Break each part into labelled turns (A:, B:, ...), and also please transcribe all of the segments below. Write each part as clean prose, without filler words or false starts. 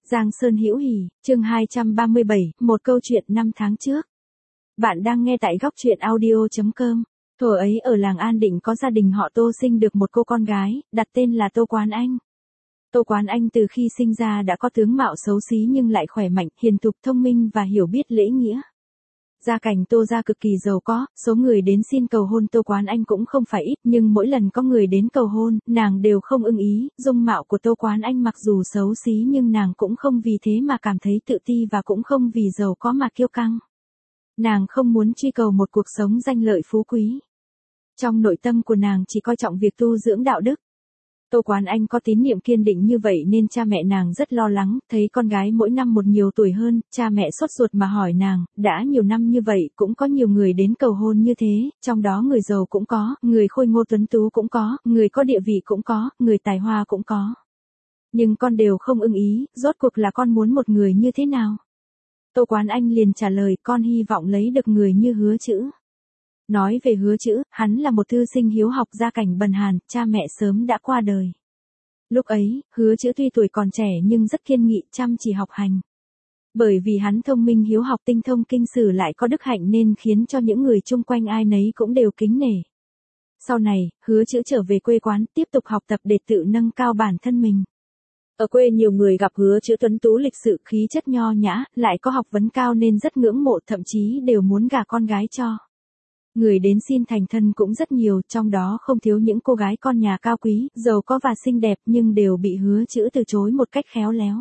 A: Giang Sơn Hữu Hỉ, chương 237, một câu chuyện 5 tháng trước. Bạn đang nghe tại góc truyện audio.com. Thuở ấy ở làng An Định có gia đình họ Tô sinh được một cô con gái, đặt tên là Tô Quán Anh. Tô Quán Anh từ khi sinh ra đã có tướng mạo xấu xí nhưng lại khỏe mạnh, hiền thục, thông minh và hiểu biết lễ nghĩa. Gia cảnh Tô gia cực kỳ giàu có, số người đến xin cầu hôn Tô Quán Anh cũng không phải ít, nhưng mỗi lần có người đến cầu hôn, nàng đều không ưng ý. Dung mạo của Tô Quán Anh mặc dù xấu xí nhưng nàng cũng không vì thế mà cảm thấy tự ti và cũng không vì giàu có mà kiêu căng. Nàng không muốn truy cầu một cuộc sống danh lợi phú quý. Trong nội tâm của nàng chỉ coi trọng việc tu dưỡng đạo đức. Tô Quán Anh có tín niệm kiên định như vậy nên cha mẹ nàng rất lo lắng, thấy con gái mỗi năm một nhiều tuổi hơn, cha mẹ sốt ruột mà hỏi nàng, đã nhiều năm như vậy cũng có nhiều người đến cầu hôn như thế, trong đó người giàu cũng có, người khôi ngô tuấn tú cũng có, người có địa vị cũng có, người tài hoa cũng có. Nhưng con đều không ưng ý, rốt cuộc là con muốn một người như thế nào? Tô Quán Anh liền trả lời, con hy vọng lấy được người như Hứa Chữ. Nói về Hứa Chữ, hắn là một thư sinh hiếu học gia cảnh bần hàn, cha mẹ sớm đã qua đời. Lúc ấy, Hứa Chữ tuy tuổi còn trẻ nhưng rất kiên nghị, chăm chỉ học hành. Bởi vì hắn thông minh hiếu học tinh thông kinh sử lại có đức hạnh nên khiến cho những người chung quanh ai nấy cũng đều kính nể. Sau này, Hứa Chữ trở về quê quán, tiếp tục học tập để tự nâng cao bản thân mình. Ở quê nhiều người gặp Hứa Chữ tuấn tú lịch sự, khí chất nho nhã, lại có học vấn cao nên rất ngưỡng mộ, thậm chí đều muốn gả con gái cho. Người đến xin thành thân cũng rất nhiều, trong đó không thiếu những cô gái con nhà cao quý, giàu có và xinh đẹp nhưng đều bị Hứa Chữ từ chối một cách khéo léo.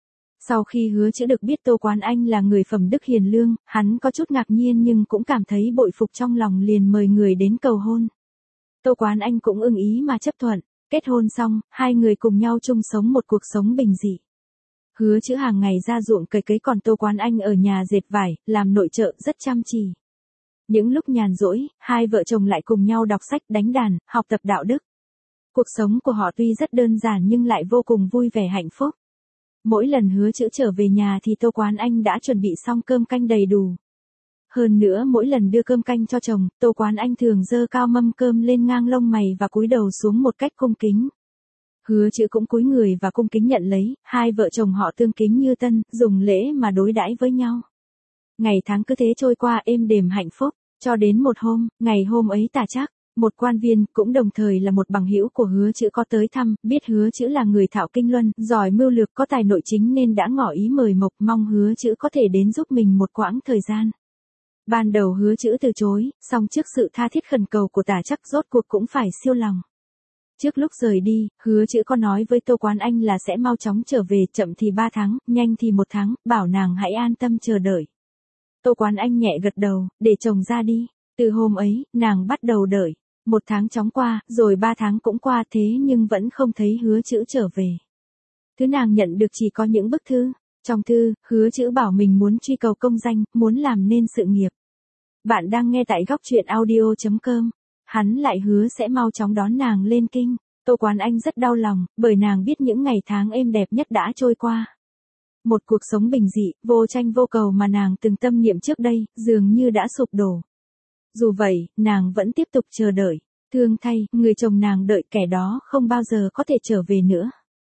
A: Sau khi Hứa Chữ được biết Tô Quán Anh là người phẩm đức hiền lương, hắn có chút ngạc nhiên nhưng cũng cảm thấy bội phục trong lòng, liền mời người đến cầu hôn. Tô Quán Anh cũng ưng ý mà chấp thuận, kết hôn xong, hai người cùng nhau chung sống một cuộc sống bình dị. Hứa Chữ hàng ngày ra ruộng cày cấy còn Tô Quán Anh ở nhà dệt vải, làm nội trợ rất chăm chỉ. Những lúc nhàn rỗi, hai vợ chồng lại cùng nhau đọc sách, đánh đàn, học tập đạo đức. Cuộc sống của họ tuy rất đơn giản nhưng lại vô cùng vui vẻ hạnh phúc. Mỗi lần Hứa Chữ trở về nhà thì Tô Quán Anh đã chuẩn bị xong cơm canh đầy đủ. Hơn nữa mỗi lần đưa cơm canh cho chồng, Tô Quán Anh thường giơ cao mâm cơm lên ngang lông mày và cúi đầu xuống một cách cung kính. Hứa Chữ cũng cúi người và cung kính nhận lấy, hai vợ chồng họ tương kính như tân, dùng lễ mà đối đãi với nhau. Ngày tháng cứ thế trôi qua êm đềm hạnh phúc, cho đến một hôm, ngày hôm ấy tà trắc, một quan viên, cũng đồng thời là một bằng hữu của Hứa Chữ có tới thăm, biết Hứa Chữ là người thạo kinh luân, giỏi mưu lược, có tài nội chính nên đã ngỏ ý mời mộc, mong Hứa Chữ có thể đến giúp mình một quãng thời gian. Ban đầu Hứa Chữ từ chối, song trước sự tha thiết khẩn cầu của tà trắc rốt cuộc cũng phải siêu lòng. Trước lúc rời đi, Hứa Chữ có nói với Tô Quán Anh là sẽ mau chóng trở về, chậm thì 3 tháng, nhanh thì 1 tháng, bảo nàng hãy an tâm chờ đợi. Tô Quán Anh nhẹ gật đầu, để chồng ra đi. Từ hôm ấy, nàng bắt đầu đợi. 1 tháng chóng qua, rồi 3 tháng cũng qua, thế nhưng vẫn không thấy Hứa Chữ trở về. Thứ nàng nhận được chỉ có những bức thư. Trong thư, Hứa Chữ bảo mình muốn truy cầu công danh, muốn làm nên sự nghiệp. Bạn đang nghe tại góc truyện audio.com. Hắn lại hứa sẽ mau chóng đón nàng lên kinh. Tô Quán Anh rất đau lòng, bởi nàng biết những ngày tháng êm đẹp nhất đã trôi qua. Một cuộc sống bình dị, vô tranh vô cầu mà nàng từng tâm niệm trước đây, dường như đã sụp đổ. Dù vậy, nàng vẫn tiếp tục chờ đợi. Thương thay, người chồng nàng đợi kẻ đó không bao giờ có thể trở về nữa.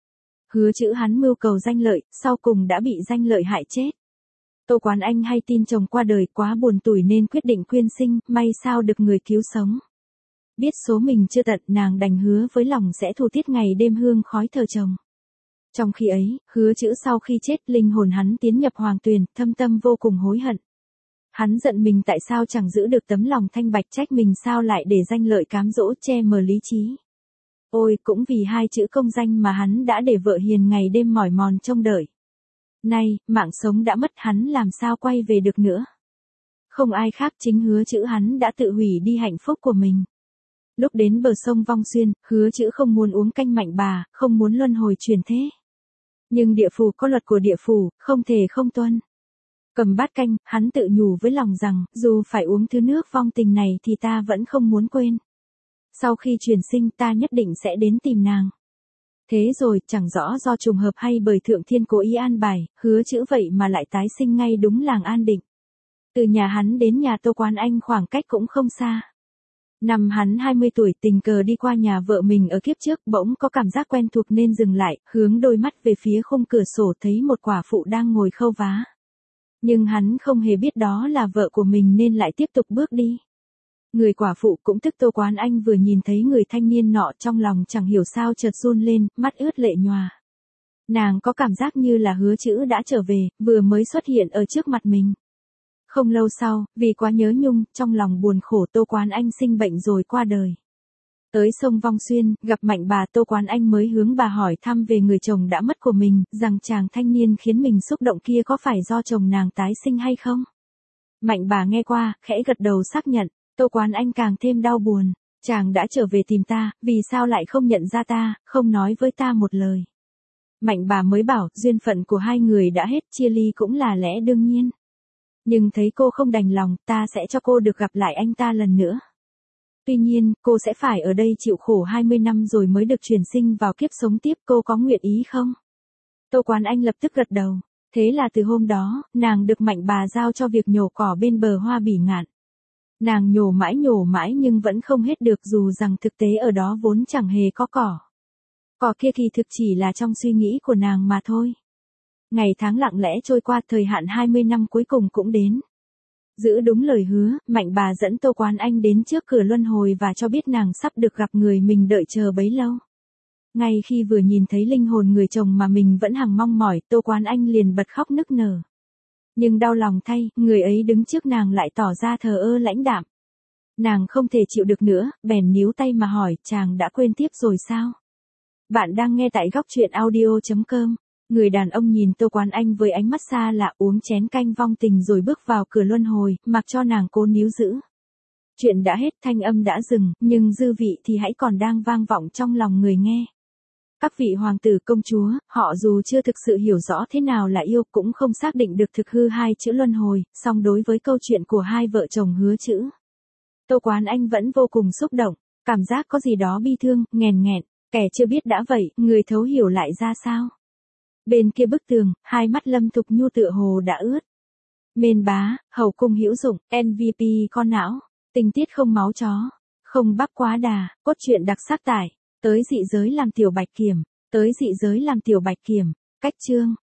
A: Hứa Chữ hắn mưu cầu danh lợi, sau cùng đã bị danh lợi hại chết. Tô Quán Anh hay tin chồng qua đời quá buồn tủi nên quyết định quyên sinh, may sao được người cứu sống. Biết số mình chưa tận, nàng đành hứa với lòng sẽ thu tiết ngày đêm hương khói thờ chồng. Trong khi ấy, Hứa Chữ sau khi chết, linh hồn hắn tiến nhập hoàng tuyền, thâm tâm vô cùng hối hận. Hắn giận mình tại sao chẳng giữ được tấm lòng thanh bạch, trách mình sao lại để danh lợi cám dỗ che mờ lý trí. Ôi, cũng vì 2 chữ công danh mà hắn đã để vợ hiền ngày đêm mỏi mòn trông đợi. Nay, mạng sống đã mất, hắn làm sao quay về được nữa. Không ai khác chính Hứa Chữ hắn đã tự hủy đi hạnh phúc của mình. Lúc đến bờ sông Vong Xuyên, Hứa Chữ không muốn uống canh mạnh bà, không muốn luân hồi chuyển thế. Nhưng địa phủ có luật của địa phủ, không thể không tuân. Cầm bát canh, hắn tự nhủ với lòng rằng, dù phải uống thứ nước vong tình này thì ta vẫn không muốn quên. Sau khi chuyển sinh ta nhất định sẽ đến tìm nàng. Thế rồi, chẳng rõ do trùng hợp hay bởi thượng thiên cố ý an bài, Hứa Chữ vậy mà lại tái sinh ngay đúng làng An Định. Từ nhà hắn đến nhà Tô Quán Anh khoảng cách cũng không xa. Năm hắn 20 tuổi tình cờ đi qua nhà vợ mình ở kiếp trước, bỗng có cảm giác quen thuộc nên dừng lại, hướng đôi mắt về phía khung cửa sổ thấy một quả phụ đang ngồi khâu vá. Nhưng hắn không hề biết đó là vợ của mình nên lại tiếp tục bước đi. Người quả phụ cũng tức Tô Quán Anh vừa nhìn thấy người thanh niên nọ trong lòng chẳng hiểu sao chợt run lên, mắt ướt lệ nhòa. Nàng có cảm giác như là Hứa Chữ đã trở về, vừa mới xuất hiện ở trước mặt mình. Không lâu sau, vì quá nhớ nhung, trong lòng buồn khổ Tô Quán Anh sinh bệnh rồi qua đời. Tới sông Vong Xuyên, gặp Mạnh bà Tô Quán Anh mới hướng bà hỏi thăm về người chồng đã mất của mình, rằng chàng thanh niên khiến mình xúc động kia có phải do chồng nàng tái sinh hay không? Mạnh bà nghe qua, khẽ gật đầu xác nhận, Tô Quán Anh càng thêm đau buồn. Chàng đã trở về tìm ta, vì sao lại không nhận ra ta, không nói với ta một lời. Mạnh bà mới bảo, duyên phận của hai người đã hết, chia ly cũng là lẽ đương nhiên. Nhưng thấy cô không đành lòng, ta sẽ cho cô được gặp lại anh ta lần nữa. Tuy nhiên, cô sẽ phải ở đây chịu khổ 20 năm rồi mới được chuyển sinh vào kiếp sống tiếp, cô có nguyện ý không? Tô Quán Anh lập tức gật đầu. Thế là từ hôm đó, nàng được Mạnh bà giao cho việc nhổ cỏ bên bờ Hoa Bỉ Ngạn. Nàng nhổ mãi nhưng vẫn không hết được, dù rằng thực tế ở đó vốn chẳng hề có cỏ. Cỏ kia kỳ thực chỉ là trong suy nghĩ của nàng mà thôi. Ngày tháng lặng lẽ trôi qua, thời hạn 20 năm cuối cùng cũng đến. Giữ đúng lời hứa, Mạnh bà dẫn Tô Quán Anh đến trước cửa luân hồi và cho biết nàng sắp được gặp người mình đợi chờ bấy lâu. Ngay khi vừa nhìn thấy linh hồn người chồng mà mình vẫn hằng mong mỏi, Tô Quán Anh liền bật khóc nức nở. Nhưng đau lòng thay, người ấy đứng trước nàng lại tỏ ra thờ ơ lãnh đạm. Nàng không thể chịu được nữa, bèn níu tay mà hỏi, chàng đã quên tiếp rồi sao? Bạn đang nghe tại góc truyện audio.com. Người đàn ông nhìn Tô Quán Anh với ánh mắt xa lạ, uống chén canh vong tình rồi bước vào cửa luân hồi, mặc cho nàng cố níu giữ. Chuyện đã hết, thanh âm đã dừng, nhưng dư vị thì hãy còn đang vang vọng trong lòng người nghe. Các vị hoàng tử công chúa, họ dù chưa thực sự hiểu rõ thế nào là yêu, cũng không xác định được thực hư hai chữ luân hồi, song đối với câu chuyện của hai vợ chồng Hứa Chữ, Tô Quán Anh vẫn vô cùng xúc động, cảm giác có gì đó bi thương, nghèn nghẹn, kẻ chưa biết đã vậy, người thấu hiểu lại ra sao. Bên kia bức tường, hai mắt Lâm Thục Nhu tựa hồ đã ướt. Mên bá, hậu cung hữu dụng, MVP con não, tình tiết không máu chó, không bắp quá đà, cốt truyện đặc sắc tải, tới dị giới làm tiểu bạch kiểm, cách chương.